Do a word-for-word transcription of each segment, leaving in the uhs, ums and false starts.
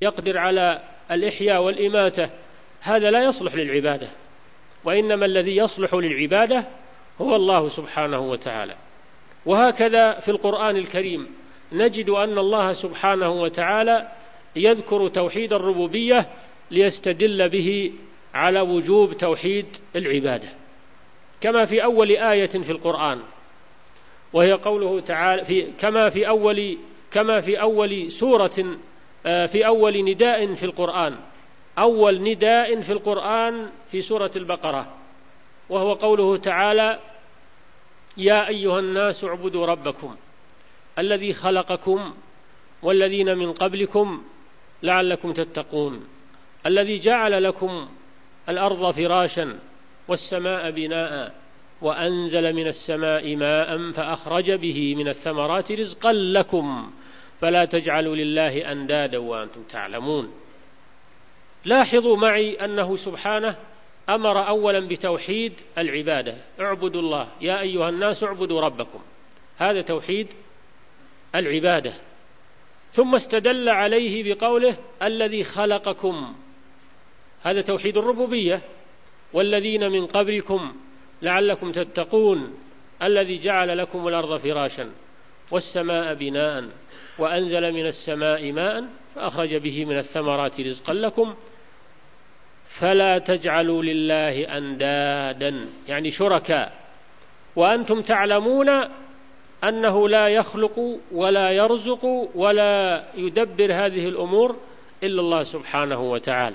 يقدر على الإحياء والإماتة، هذا لا يصلح للعبادة، وإنما الذي يصلح للعبادة هو الله سبحانه وتعالى. وهكذا في القرآن الكريم نجد أن الله سبحانه وتعالى يذكر توحيد الربوبية ليستدل به على وجوب توحيد العبادة، كما في أول آية في القرآن، وهي قوله تعالى في كما في أول كما في أول سورة في أول نداء في القرآن أول نداء في القرآن في سورة البقرة، وهو قوله تعالى: يا أيها الناس اعبدوا ربكم الذي خلقكم والذين من قبلكم لعلكم تتقون الذي جعل لكم الأرض فراشا والسماء بناء وأنزل من السماء ماء فأخرج به من الثمرات رزقا لكم فلا تجعلوا لله أندادا وأنتم تعلمون. لاحظوا معي أنه سبحانه أمر أولا بتوحيد العبادة: اعبدوا الله، يا أيها الناس اعبدوا ربكم، هذا توحيد العبادة. ثم استدل عليه بقوله: الذي خلقكم، هذا توحيد الربوبية. والذين من قبلكم لعلكم تتقون الذي جعل لكم الأرض فراشا والسماء بناء وأنزل من السماء ماء فأخرج به من الثمرات رزقا لكم فلا تجعلوا لله أندادا، يعني شركاء، وأنتم تعلمون أنه لا يخلق ولا يرزق ولا يدبر هذه الأمور إلا الله سبحانه وتعالى.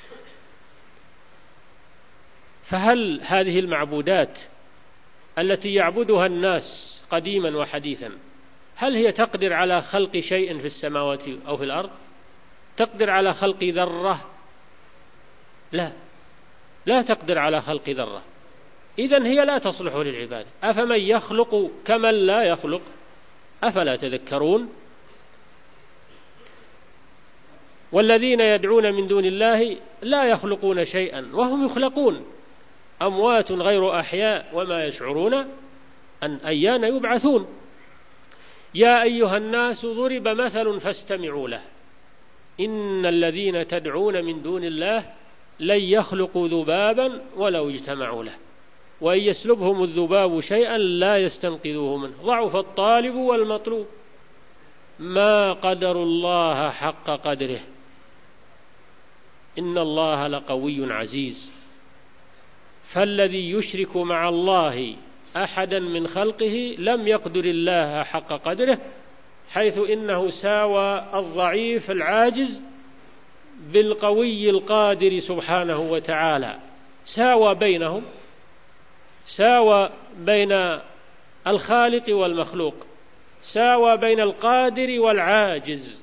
فهل هذه المعبودات التي يعبدها الناس قديما وحديثا هل هي تقدر على خلق شيء في السماوات أو في الأرض؟ تقدر على خلق ذرة؟ لا، لا تقدر على خلق ذرة. إذن هي لا تصلح للعبادة. أفمن يخلق كمن لا يخلق؟ أفلا تذكرون؟ والذين يدعون من دون الله لا يخلقون شيئا وهم يخلقون، أموات غير أحياء وما يشعرون أن أيان يبعثون. يا أيها الناس ضرب مثل فاستمعوا له إن الذين تدعون من دون الله لن يخلقوا ذبابا ولو اجتمعوا له وإن يسلبهم الذباب شيئا لا يستنقذوه منه ضعف الطالب والمطلوب ما قدروا الله حق قدره إن الله لقوي عزيز. فالذي يشرك مع الله أحدا من خلقه لم يقدر الله حق قدره، حيث إنه ساوى الضعيف العاجز بالقوي القادر سبحانه وتعالى، ساوى بينهم، ساوى بين الخالق والمخلوق، ساوى بين القادر والعاجز،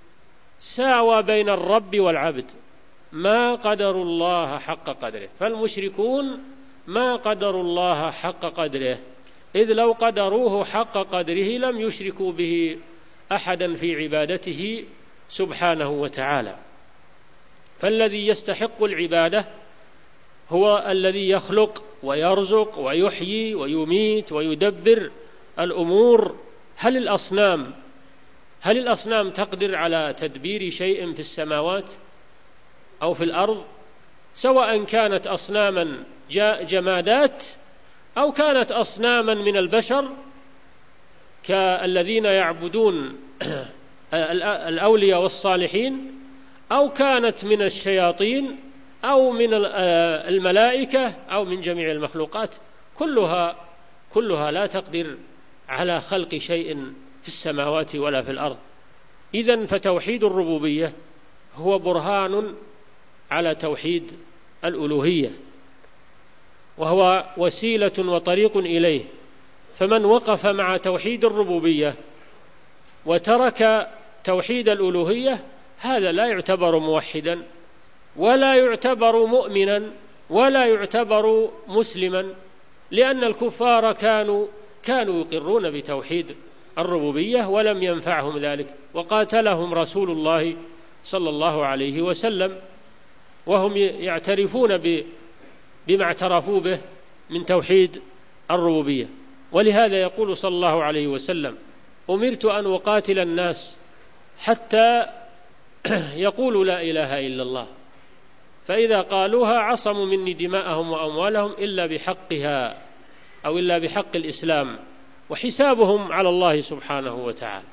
ساوى بين الرب والعبد، ما قدروا الله حق قدره. فالمشركون ما قدروا الله حق قدره، إذ لو قدروه حق قدره لم يشركوا به أحدا في عبادته سبحانه وتعالى. فالذي يستحق العبادة هو الذي يخلق ويرزق ويحيي ويميت ويدبر الأمور. هل الأصنام هل الأصنام تقدر على تدبير شيء في السماوات أو في الأرض، سواء كانت أصناما جمادات أو كانت أصناما من البشر كالذين يعبدون الأولياء والصالحين، أو كانت من الشياطين أو من الملائكة أو من جميع المخلوقات، كلها كلها لا تقدر على خلق شيء في السماوات ولا في الأرض. إذن فتوحيد الربوبية هو برهان على توحيد الألوهية، وهو وسيلة وطريق إليه. فمن وقف مع توحيد الربوبية وترك توحيد الألوهية هذا لا يعتبر موحدا ولا يعتبر مؤمنا ولا يعتبر مسلما، لأن الكفار كانوا كانوا يقرون بتوحيد الربوبية ولم ينفعهم ذلك، وقاتلهم رسول الله صلى الله عليه وسلم وهم يعترفون بما اعترفوا به من توحيد الربوبية. ولهذا يقول صلى الله عليه وسلم: أمرت أن أقاتل الناس حتى يقول لا إله إلا الله، فإذا قالوها عصموا مني دماءهم وأموالهم إلا بحقها أو إلا بحق الإسلام، وحسابهم على الله سبحانه وتعالى،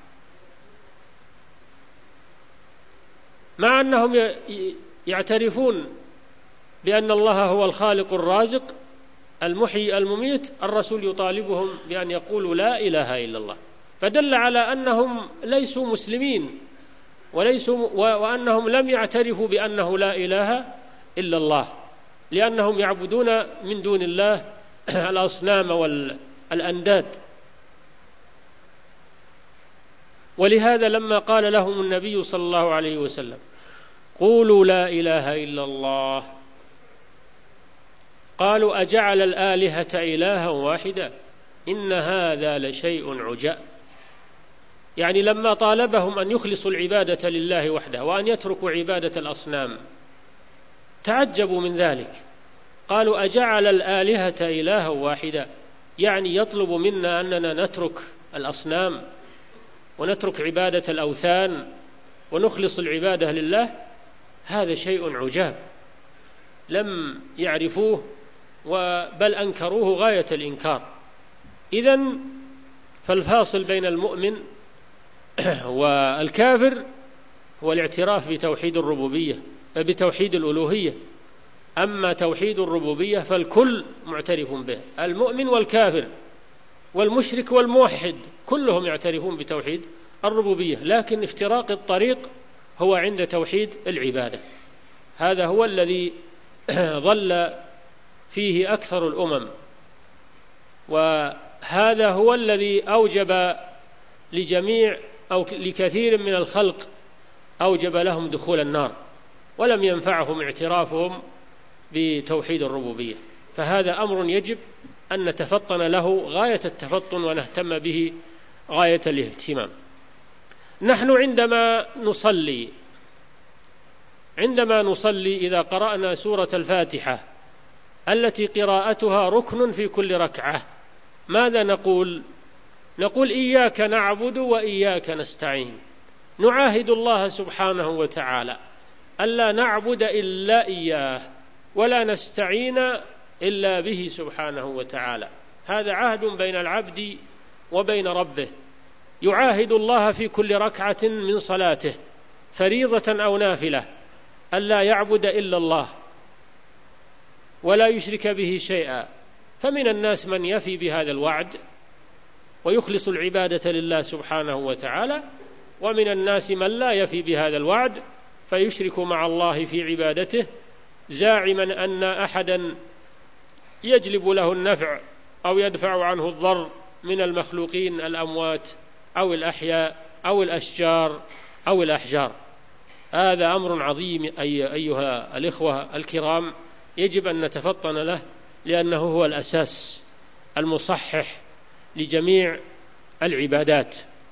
مع أنهم يعترفون بأن الله هو الخالق الرازق المحيي المميت. الرسول يطالبهم بأن يقولوا لا إله إلا الله، فدل على أنهم ليسوا مسلمين وليسوا وأنهم لم يعترفوا بأنه لا إله إلا الله، لأنهم يعبدون من دون الله الأصنام والأنداد. ولهذا لما قال لهم النبي صلى الله عليه وسلم قولوا لا إله إلا الله، قالوا أجعل الآلهة إلها واحدا إن هذا لشيء عجاب. يعني لما طالبهم أن يخلصوا العبادة لله وحده وأن يتركوا عبادة الأصنام تعجبوا من ذلك، قالوا أجعل الآلهة إلها واحدا، يعني يطلب منا أننا نترك الأصنام ونترك عبادة الأوثان ونخلص العبادة لله. هذا شيء عجاب لم يعرفوه بل أنكروه غاية الإنكار. إذن فالفاصل بين المؤمن والكافر هو الاعتراف بتوحيد الربوبية بتوحيد الألوهية. أما توحيد الربوبية فالكل معترف به، المؤمن والكافر والمشرك والموحد كلهم يعترفون بتوحيد الربوبية، لكن افتراق الطريق هو عند توحيد العبادة. هذا هو الذي ظل فيه أكثر الأمم، وهذا هو الذي أوجب لجميع أو لكثير من الخلق أوجب لهم دخول النار، ولم ينفعهم اعترافهم بتوحيد الربوبية. فهذا أمر يجب أن نتفطن له غاية التفطن ونهتم به غاية الاهتمام. نحن عندما نصلي عندما نصلي إذا قرأنا سورة الفاتحة التي قراءتها ركن في كل ركعة، ماذا نقول؟ نقول إياك نعبد وإياك نستعين، نعاهد الله سبحانه وتعالى ألا نعبد إلا إياه ولا نستعين إلا به سبحانه وتعالى. هذا عهد بين العبد وبين ربه، يعاهد الله في كل ركعة من صلاته فريضة أو نافلة ألا يعبد إلا الله ولا يشرك به شيئا. فمن الناس من يفي بهذا الوعد ويخلص العبادة لله سبحانه وتعالى، ومن الناس من لا يفي بهذا الوعد فيشرك مع الله في عبادته زاعما أن أحدا يجلب له النفع أو يدفع عنه الضر من المخلوقين الأموات أو الأحياء أو الأشجار أو الأحجار. هذا أمر عظيم أي أيها الإخوة الكرام، يجب أن نتفطن له، لأنه هو الأساس المصحح لجميع العبادات.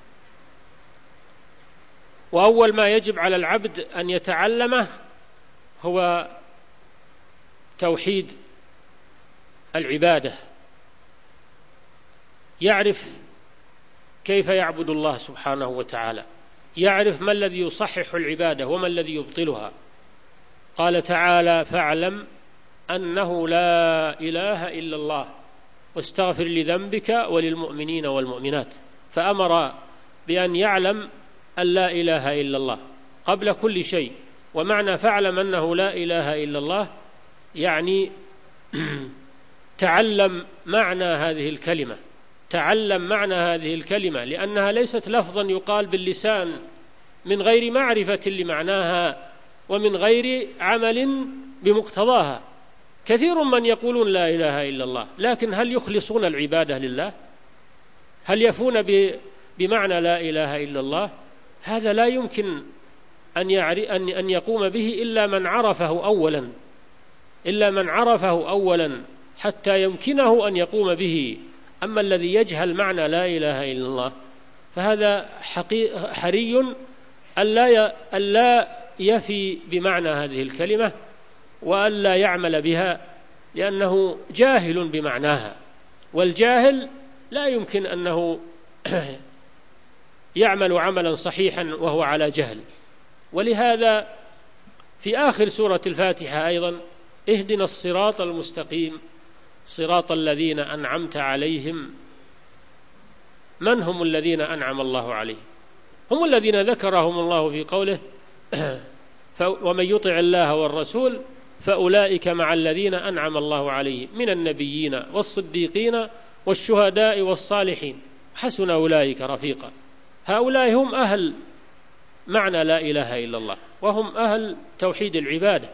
وأول ما يجب على العبد أن يتعلمه هو توحيد العبادة، يعرف كيف يعبد الله سبحانه وتعالى، يعرف ما الذي يصحح العبادة وما الذي يبطلها. قال تعالى فاعلم أنه لا إله إلا الله واستغفر لذنبك وللمؤمنين والمؤمنات، فأمر بأن يعلم أن لا إله إلا الله قبل كل شيء. ومعنى فاعلم أنه لا إله إلا الله يعني تعلم معنى هذه الكلمة، تعلم معنى هذه الكلمة، لأنها ليست لفظا يقال باللسان من غير معرفة لمعناها ومن غير عمل بمقتضاها. كثير من يقولون لا إله إلا الله، لكن هل يخلصون العبادة لله؟ هل يفون بمعنى لا إله إلا الله؟ هذا لا يمكن أن أن يقوم به إلا من عرفه أولا إلا من عرفه أولا حتى يمكنه أن يقوم به. أما الذي يجهل معنى لا إله إلا الله فهذا حري ألا يفي بمعنى هذه الكلمة وألا يعمل بها، لأنه جاهل بمعناها، والجاهل لا يمكن أنه يعمل عملا صحيحا وهو على جهل. ولهذا في آخر سورة الفاتحة أيضا: اهدنا الصراط المستقيم صراط الذين أنعمت عليهم. من هم الذين أنعم الله عليهم؟ هم الذين ذكرهم الله في قوله: ومن يطع الله والرسول فأولئك مع الذين أنعم الله عليهم من النبيين والصديقين والشهداء والصالحين حسن أولئك رفيقا. هؤلاء هم أهل معنى لا إله إلا الله، وهم أهل توحيد العبادة.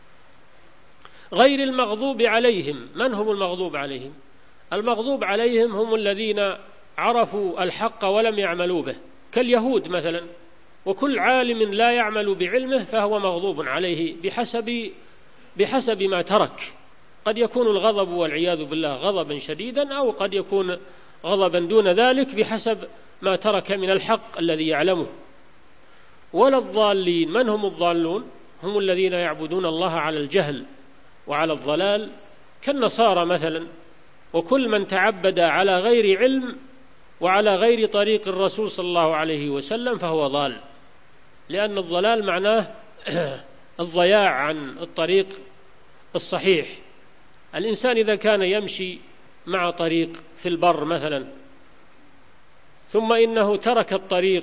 غير المغضوب عليهم، من هم المغضوب عليهم؟ المغضوب عليهم هم الذين عرفوا الحق ولم يعملوا به، كاليهود مثلا. وكل عالم لا يعمل بعلمه فهو مغضوب عليه بحسب بحسب ما ترك. قد يكون الغضب والعياذ بالله غضبا شديدا، أو قد يكون غضبا دون ذلك بحسب ما ترك من الحق الذي يعلمه. ولا الضالين، من هم الضالون؟ هم الذين يعبدون الله على الجهل وعلى الضلال، كالنصارى مثلا. وكل من تعبد على غير علم وعلى غير طريق الرسول صلى الله عليه وسلم فهو ضال، لأن الضلال معناه الضياع عن الطريق الصحيح. الإنسان إذا كان يمشي مع طريق في البر مثلا، ثم إنه ترك الطريق،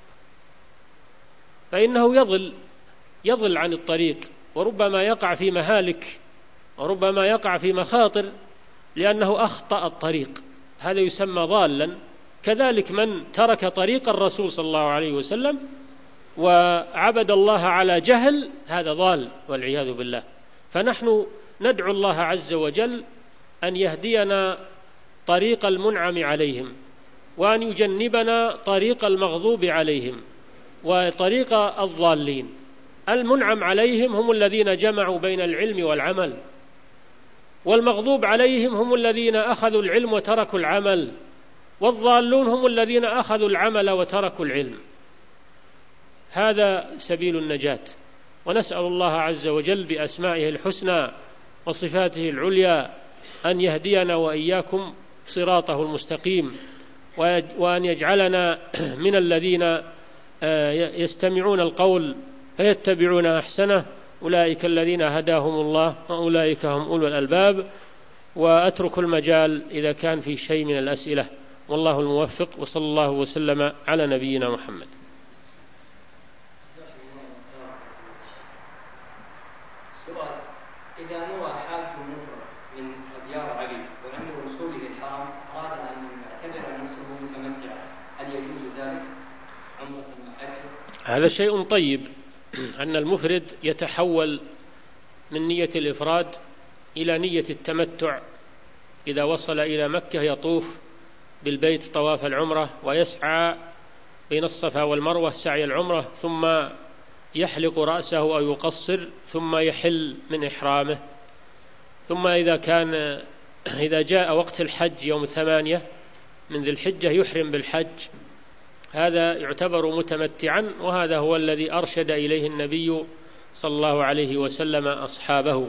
فإنه يضل يضل عن الطريق، وربما يقع في مهالك، وربما يقع في مخاطر لأنه أخطأ الطريق، هذا يسمى ضالا. كذلك من ترك طريق الرسول صلى الله عليه وسلم وعبد الله على جهل، هذا ضال والعياذ بالله. فنحن ندعو الله عز وجل أن يهدينا طريق المنعم عليهم، وأن يجنبنا طريق المغضوب عليهم وطريق الضالين. المنعم عليهم هم الذين جمعوا بين العلم والعمل، والمغضوب عليهم هم الذين أخذوا العلم وتركوا العمل، والضالون هم الذين أخذوا العمل وتركوا العلم. هذا سبيل النجاة. ونسأل الله عز وجل بأسمائه الحسنى وصفاته العليا أن يهدينا وإياكم صراطه المستقيم، وأن يجعلنا من الذين يستمعون القول فيتبعون أحسنه، أولئك الذين هداهم الله وأولئك هم أولو الألباب. وأترك المجال إذا كان في شيء من الأسئلة، والله الموفق، وصلى الله وسلم على نبينا محمد. سؤال: إذا نوى حاج مفرد من ديار علي وعند وصوله للحرم أراد أن يعتبر نفسه متمتعا، هل يجوز ذلك عمرة وحج؟ هذا شيء طيب، أن المفرد يتحول من نية الإفراد إلى نية التمتع. إذا وصل إلى مكة يطوف بالبيت طواف العمرة، ويسعى بين الصفا والمروة سعي العمرة، ثم يحلق رأسه أو يقصر، ثم يحل من إحرامه. ثم إذا كان إذا جاء وقت الحج يوم ثمانية من ذي الحجة يحرم بالحج. هذا يعتبر متمتعا، وهذا هو الذي أرشد إليه النبي صلى الله عليه وسلم أصحابه،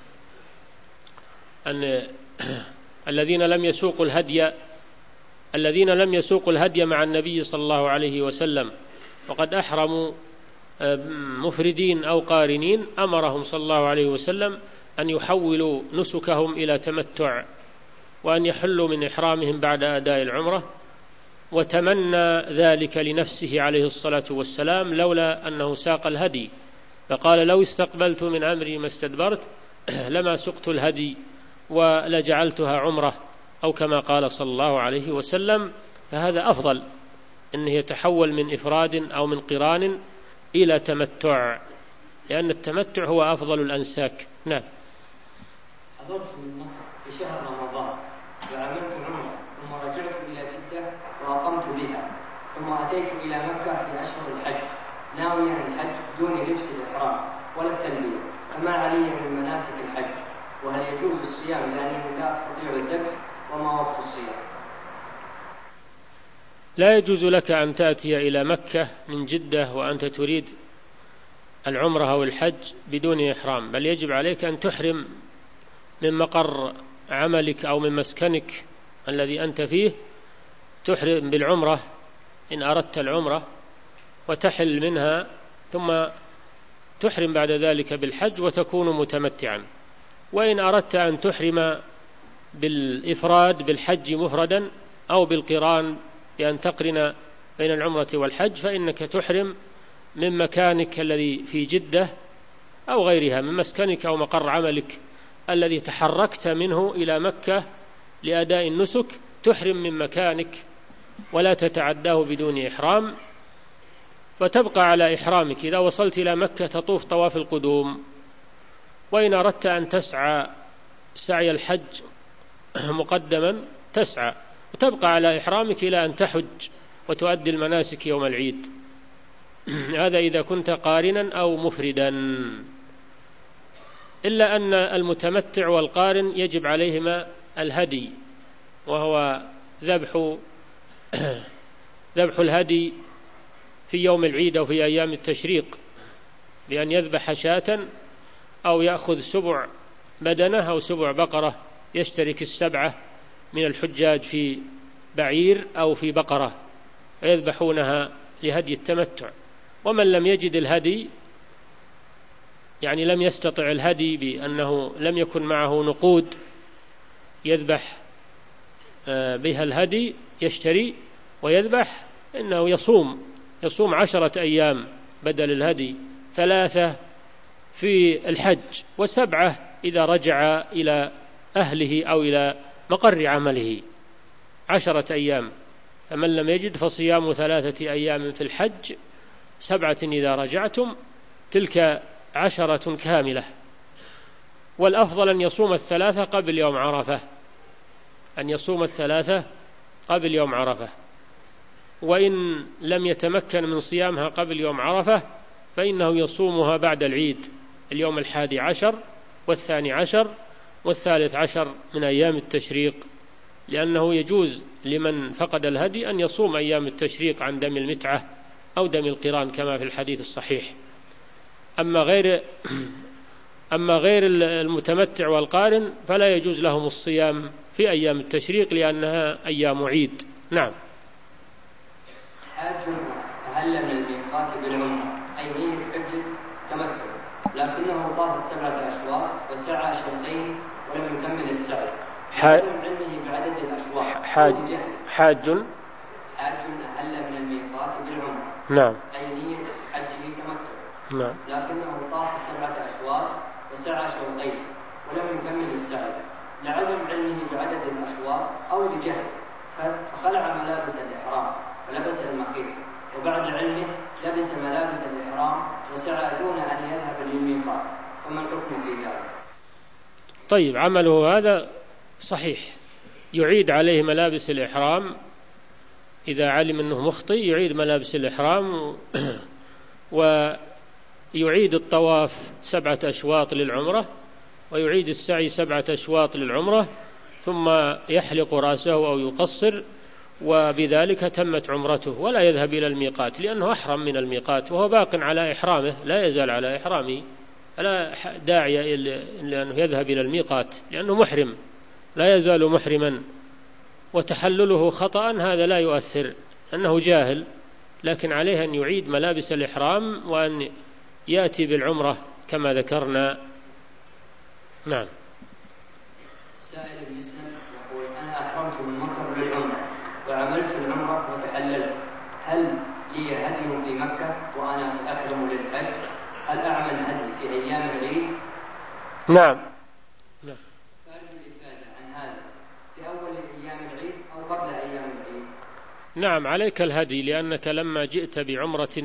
أن الذين لم يسوقوا الهدي الذين لم يسوقوا الهدي مع النبي صلى الله عليه وسلم وقد أحرموا مفردين أو قارنين، أمرهم صلى الله عليه وسلم أن يحولوا نسكهم إلى تمتع، وأن يحلوا من إحرامهم بعد أداء العمرة. وتمنى ذلك لنفسه عليه الصلاة والسلام لولا أنه ساق الهدي، فقال: لو استقبلت من أمري ما استدبرت لما سقت الهدي ولجعلتها عمرة، أو كما قال صلى الله عليه وسلم. فهذا أفضل، أنه يتحول من إفراد أو من قران إلى تمتع، لأن التمتع هو أفضل الأنساك. نعم. حضرت من مصر في شهر رمضان وعملت عمرة، ثم رجعت إلى جدة وأقمت بها، ثم أتيت إلى مكة في أشهر الحج ناويا الحج دون لبس الإحرام ولا التلبية، فما علي من مناسك الحج؟ وهل يجوز الصيام لأنني لا أستطيع الذبح؟ وما وقت الصيام؟ لا يجوز لك أن تأتي إلى مكة من جدة وأنت تريد العمرة أو الحج بدون إحرام، بل يجب عليك أن تحرم من مقر عملك أو من مسكنك الذي أنت فيه، تحرم بالعمرة إن أردت العمرة، وتحل منها ثم تحرم بعد ذلك بالحج وتكون متمتعا. وإن أردت أن تحرم بالإفراد بالحج مفردا أو بالقران بأن تقرن بين العمرة والحج فإنك تحرم من مكانك الذي في جدة أو غيرها، من مسكنك أو مقر عملك الذي تحركت منه إلى مكة لأداء النسك، تحرم من مكانك ولا تتعداه بدون إحرام، فتبقى على إحرامك. إذا وصلت إلى مكة تطوف طواف القدوم. وإن أردت أن تسعى سعي الحج مقدما تسعى وتبقى على إحرامك إلى أن تحج وتؤدي المناسك يوم العيد. هذا إذا كنت قارنا أو مفردا، إلا أن المتمتع والقارن يجب عليهما الهدي، وهو ذبح ذبح الهدي في يوم العيد أو في أيام التشريق، بأن يذبح شاة أو يأخذ سبع بدنة أو سبع بقرة، يشترك السبعة من الحجاج في بعير أو في بقرة ويذبحونها لهدي التمتع. ومن لم يجد الهدي، يعني لم يستطع الهدي بأنه لم يكن معه نقود يذبح بها الهدي، يشتري ويذبح، إنه يصوم يصوم عشرة أيام بدل الهدي، ثلاثة في الحج وسبعة إذا رجع إلى أهله أو إلى مقر عمله، عشرة أيام. فمن لم يجد فصيام ثلاثة أيام في الحج، سبعة إذا رجعتم، تلك عشرة كاملة. والأفضل أن يصوم الثلاثة قبل يوم عرفة، أن يصوم الثلاثة قبل يوم عرفة. وإن لم يتمكن من صيامها قبل يوم عرفة فإنه يصومها بعد العيد، اليوم الحادي عشر والثاني عشر والثالث عشر من أيام التشريق، لأنه يجوز لمن فقد الهدي أن يصوم أيام التشريق عن دم المتعة أو دم القران كما في الحديث الصحيح. أما غير أما غير المتمتع والقارن فلا يجوز لهم الصيام في أيام التشريق لأنها أيام عيد. نعم. حاج أهل من الميقات بالعمرة أي نية حج تمتع، لكنه طاف السبعة أشواط وسعى شوطين ولم يكمل السعي، حاج علمه بعدد الأشواط. حاج حاج حاج أهل من الميقات بالعمرة نعم أي نية حجه تمتع، نعم، لكنه طاف السبعة أشواط وسعى شوطين ولم يكمل السعي، لعدم علمه بعدد الأشواط أو لجهل، فخلع ملابس الإحرام ولبس المخيط، وبعد علمه لبس ملابس الإحرام وسعى دون أن يذهب للميقات، فما الحكم في ذلك؟ طيب، عمله هذا صحيح، يعيد عليه ملابس الإحرام إذا علم أنه مخطئ، يعيد ملابس الإحرام ويعيد الطواف سبعة أشواط للعمرة، ويعيد السعي سبعة أشواط للعمرة، ثم يحلق رأسه أو يقصر، وبذلك تمت عمرته ولا يذهب إلى الميقات، لأنه أحرم من الميقات وهو باق على إحرامه، لا يزال على إحرامه، لا داعي لأنه يذهب إلى الميقات لأنه محرم، لا يزال محرما. وتحلله خطأ هذا لا يؤثر أنه جاهل، لكن عليه أن يعيد ملابس الإحرام وأن يأتي بالعمرة كما ذكرنا. نعم. سائل يسأل يقول: أنا أحرمت من مصر بالعمرة وعملت العمرة وتحللت، هل لي هدي في مكة وأنا سأحرم للحج؟ هل أعمل هدي في أيام العيد؟ نعم. نعم. فأرجو الإفادة عن هذا، في أول أيام العيد أو قبل أيام العيد؟ نعم، عليك الهدي، لأنك لما جئت بعمرة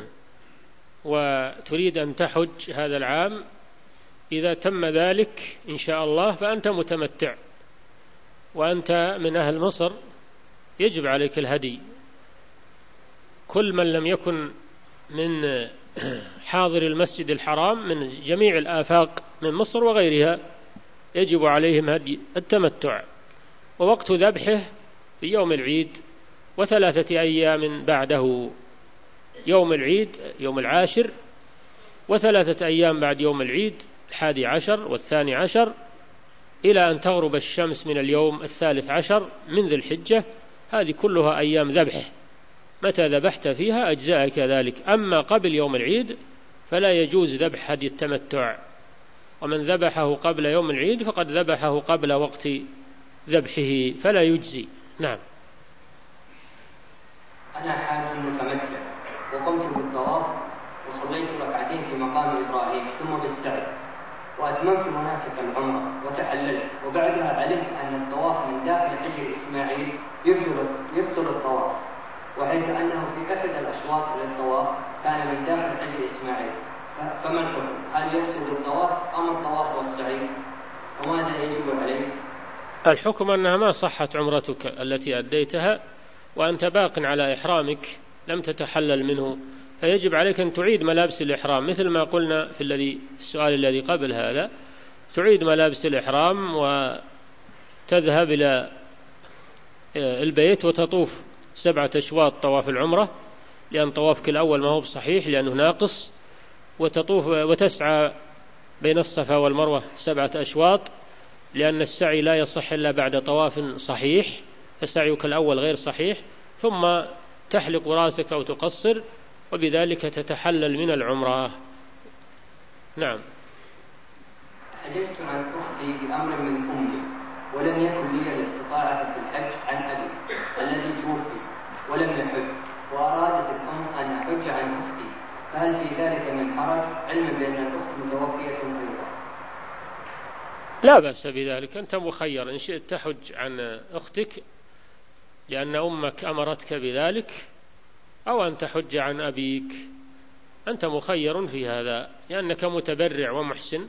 وتريد أن تحج هذا العام، إذا تم ذلك إن شاء الله فأنت متمتع وأنت من أهل مصر، يجب عليك الهدي. كل من لم يكن من حاضر المسجد الحرام من جميع الآفاق من مصر وغيرها يجب عليهم هدي التمتع، ووقت ذبحه في يوم العيد وثلاثة أيام بعده، يوم العيد يوم العاشر وثلاثة أيام بعد يوم العيد الحادي عشر والثاني عشر، إلى أن تغرب الشمس من اليوم الثالث عشر من ذي الحجة، هذه كلها أيام ذبحه، متى ذبحت فيها أجزاءك ذلك. أما قبل يوم العيد فلا يجوز ذبح هدي التمتع، ومن ذبحه قبل يوم العيد فقد ذبحه قبل وقت ذبحه فلا يجزي. نعم. أنا حاج متمتع وقمت بالطواف وصليت ركعتين في مقام إبراهيم ثم بالسعي وأتممت مناسك العمرة وتحللت، وبعدها علمت أن الطواف من داخل حجر إسماعيل يبطل يبطل الطواف، وحيث أنه في أحد الأشواط للطواف كان من داخل حجر إسماعيل، فما الحكم؟ هل يقصد الطواف أم الطواف والسعي؟ وماذا يجب عليه؟ الحكم أنها ما صحت عمرتك التي أديتها وأنت باق على إحرامك لم تتحلل منه، فيجب عليك أن تعيد ملابس الإحرام مثل ما قلنا في الذي السؤال الذي قبل هذا، تعيد ملابس الإحرام وتذهب إلى البيت وتطوف سبعة أشواط طواف العمرة، لأن طوافك الأول ما هو صحيح لأنه ناقص، وتطوف وتسعى بين الصفا والمروة سبعة أشواط، لأن السعي لا يصح إلا بعد طواف صحيح، فسعيك الأول غير صحيح، ثم تحلق راسك أو تقصر، وبذلك تتحلل من العمرة. نعم. حججت عن أختي بأمر من أمي، ولم يكن لي الاستطاعة في الحج عن أبي الذي توفي ولم يحج، وأرادت الأم أن أحج عن أختي، فهل في ذلك من حرج علما بأن الأخت متوفية أيضا؟ لا بأس بذلك، أنت مخير، إن شئت تحج عن أختك لأن أمك أمرتك بذلك، أو أن تحج عن أبيك، أنت مخير في هذا لأنك متبرع ومحسن،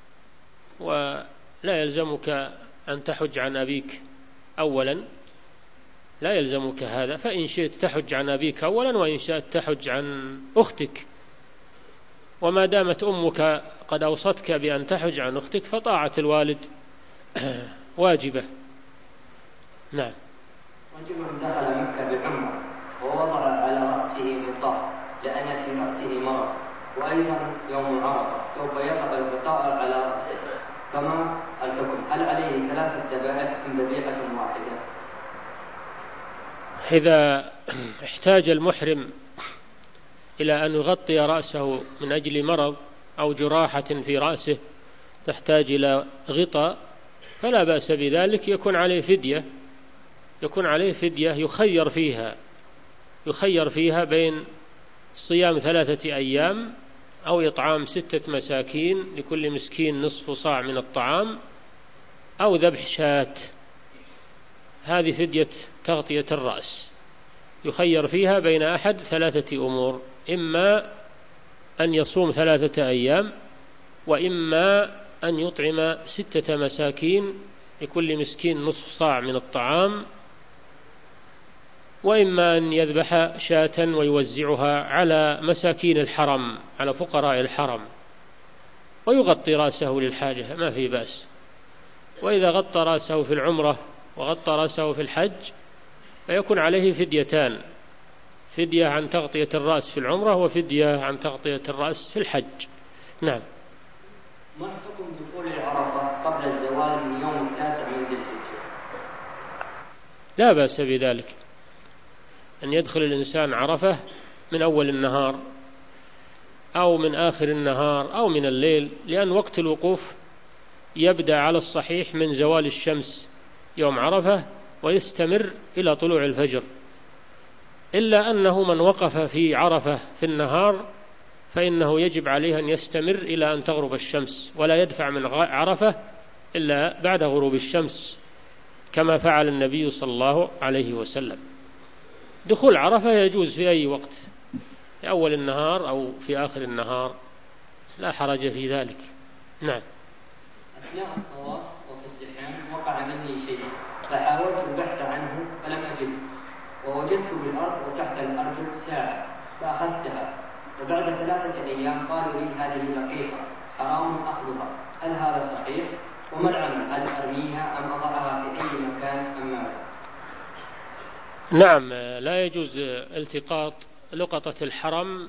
ولا يلزمك أن تحج عن أبيك أولا، لا يلزمك هذا، فإن شئت تحج عن أبيك أولا، وإن شئت تحج عن أختك، وما دامت أمك قد أوصتك بأن تحج عن أختك فطاعة الوالد واجبة. نعم. رجل دخل مكة بعمرة ووضع على رأسه غطاء لأن في رأسه مرض، وأيضا يوم عرفة سوف يضع الغطاء على رأسه، فما الحكم؟ هل عليه ثلاثة ذبائح أم ذبيحة واحدة؟ إذا احتاج المحرم إلى أن يغطي رأسه من أجل مرض أو جراحة في رأسه تحتاج إلى غطاء فلا بأس بذلك، يكون عليه فدية، يكون عليه فدية يخير فيها يخير فيها بين صيام ثلاثة أيام أو إطعام ستة مساكين لكل مسكين نصف صاع من الطعام، أو ذبح شاة، هذه فدية تغطية الرأس، يخير فيها بين أحد ثلاثة أمور، إما أن يصوم ثلاثة أيام، وإما أن يطعم ستة مساكين لكل مسكين نصف صاع من الطعام، وإما أن يذبح شاة ويوزعها على مساكين الحرم، على فقراء الحرم، ويغطي رأسه للحاجة، ما في بأس. وإذا غطى رأسه في العمرة وغطى رأسه في الحج فيكون عليه فديتان، فدية عن تغطية الرأس في العمرة وفدية عن تغطية الرأس في الحج. نعم. ما حكم دخول عرفة قبل الزوال من يوم التاسع من ذي الحجة؟ لا بأس بذلك، أن يدخل الإنسان عرفة من أول النهار أو من آخر النهار أو من الليل، لأن وقت الوقوف يبدأ على الصحيح من زوال الشمس يوم عرفة ويستمر إلى طلوع الفجر، إلا أنه من وقف في عرفة في النهار فإنه يجب عليه أن يستمر إلى أن تغرب الشمس، ولا يدفع من عرفة إلا بعد غروب الشمس كما فعل النبي صلى الله عليه وسلم. دخول عرفة يجوز في أي وقت، في أول النهار أو في آخر النهار، لا حرج في ذلك. نعم. أثناء الطواف وفي الزحام وقع مني شيء فحاولت البحث عنه فلم أجد، ووجدت بالأرض وتحت الأرجل ساعة فأخذتها، وبعد ثلاثة أيام قالوا لي هذه لقيطة حرام أخذها، هل هذا صحيح؟ وما العمل؟ هل أرميها أم أضعها في أي مكان أم ماذا؟ نعم، لا يجوز التقاط لقطة الحرم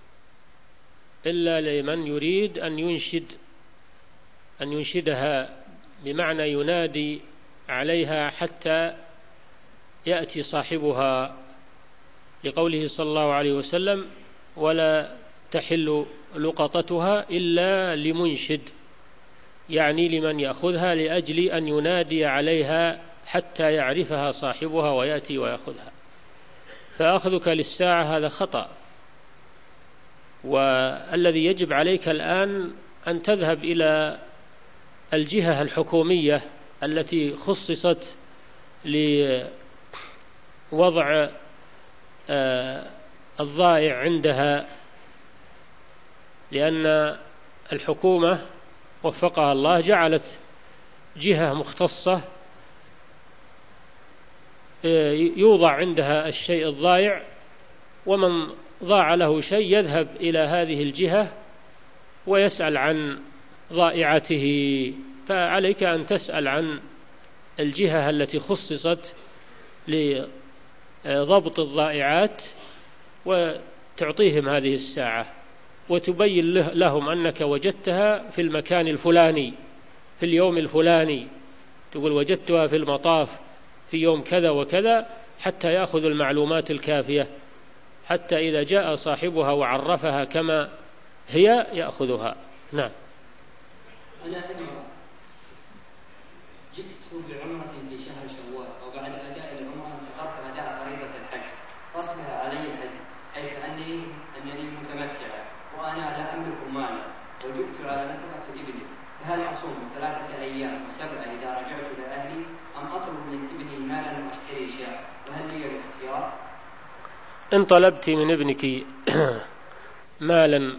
إلا لمن يريد أن ينشد أن ينشدها، بمعنى ينادي عليها حتى يأتي صاحبها لقوله صلى الله عليه وسلم: ولا تحل لقطتها إلا لمنشد، يعني لمن يأخذها لأجل أن ينادي عليها حتى يعرفها صاحبها ويأتي ويأخذها. فأخذك للساعة هذا خطأ، والذي يجب عليك الآن أن تذهب إلى الجهة الحكومية التي خصصت لوضع الضائع عندها، لأن الحكومة وفقها الله جعلت جهة مختصة يوضع عندها الشيء الضائع، ومن ضاع له شيء يذهب إلى هذه الجهة ويسأل عن ضائعته. فعليك أن تسأل عن الجهة التي خصصت لضبط الضائعات وتعطيهم هذه الساعة، وتبين لهم أنك وجدتها في المكان الفلاني في اليوم الفلاني، تقول وجدتها في المطاف في يوم كذا وكذا، حتى يأخذ المعلومات الكافية، حتى إذا جاء صاحبها وعرفها كما هي يأخذها. نعم. أنا أمرأ جئت بعمرة في شهر شوال، وبعد أداء العمرة انتظرت أداء فريضة الحج، فأصبح علي الحج، حيث أني أنني متمتع وأنا لا أملك مالا، وجئت على نفقة ابني، فهل أصوم ثلاثة أيام وسبعة إذا رجعت لأهلي، أم أطلب من ابني مالا وأشتري شاة؟ وهل لي الاختيار؟ إن طلبت من ابنك مالا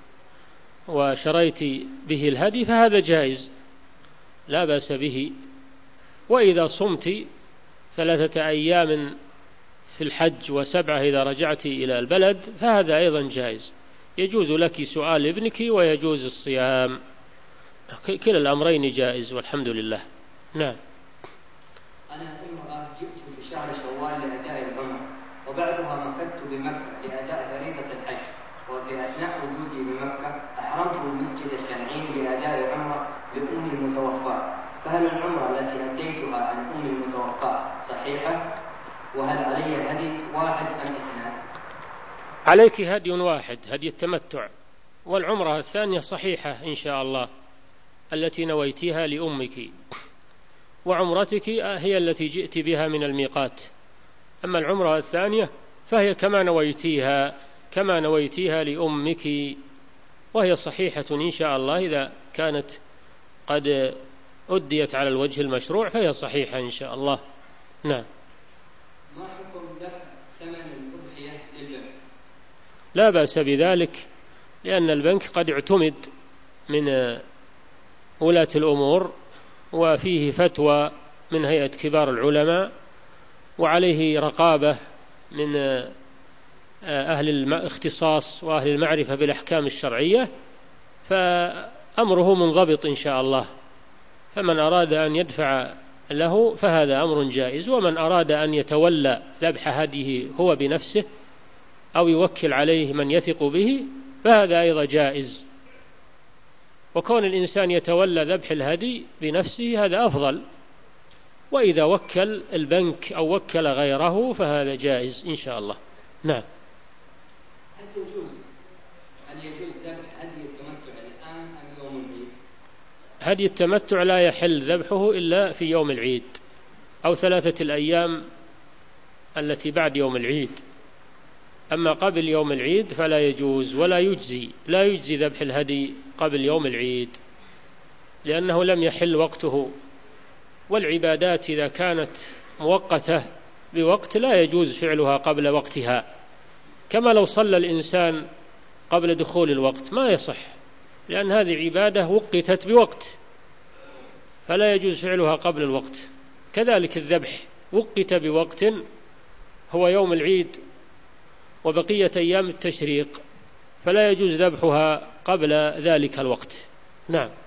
وشريت به الهدي فهذا جائز لا بأس به. وإذا صمت ثلاثة أيام في الحج وسبعة إذا رجعت إلى البلد فهذا أيضا جائز، يجوز لك سؤال ابنك ويجوز الصيام، كلا الأمرين جائز والحمد لله. نعم. أنا امرأة جئت في شهر شوال لأداء العمرة، وبعدها مكثت بمكة لأداء فريضة الحج، وفي أثناء وجودي بمكة أحرمت بمسجد التنعيم لأداء العمرة لأمي المتوفاة، فهل العمرة التي أديتها عن أمي المتوفاة صحيحة؟ وهل علي هدي واحد أم اثنان؟ عليك هدي واحد، هدي التمتع، والعمرة الثانية صحيحة إن شاء الله التي نويتها لأمك، وعمرتك هي التي جئت بها من الميقات. أما العمرة الثانية فهي كما نويتيها كما نويتيها لأمك، وهي صحيحة إن شاء الله إذا كانت قد أديت على الوجه المشروع فهي صحيحة إن شاء الله. نعم. ما حكم دفع ثمن الأضحية للبنك؟ لا بأس بذلك، لأن البنك قد اعتمد من ولاة الأمور، وفيه فتوى من هيئة كبار العلماء، وعليه رقابة من أهل الاختصاص وأهل المعرفة بالأحكام الشرعية، فأمره منضبط إن شاء الله. فمن أراد أن يدفع له فهذا أمر جائز، ومن أراد أن يتولى ذبح هديه هو بنفسه أو يوكل عليه من يثق به فهذا أيضا جائز. وكون الإنسان يتولى ذبح الهدي بنفسه هذا أفضل، وإذا وكل البنك أو وكل غيره فهذا جائز إن شاء الله. نعم. هل يجوز هل يجوز ذبح هدي التمتع الآن أم يوم العيد؟ هدي التمتع لا يحل ذبحه إلا في يوم العيد أو ثلاثة الأيام التي بعد يوم العيد. أما قبل يوم العيد فلا يجوز ولا يجزي لا يجزي ذبح الهدي قبل يوم العيد، لأنه لم يحل وقته. والعبادات إذا كانت مؤقتة بوقت لا يجوز فعلها قبل وقتها، كما لو صلى الإنسان قبل دخول الوقت ما يصح، لأن هذه عبادة وقتت بوقت فلا يجوز فعلها قبل الوقت. كذلك الذبح وقت بوقت هو يوم العيد وبقية أيام التشريق، فلا يجوز ذبحها قبل ذلك الوقت. نعم.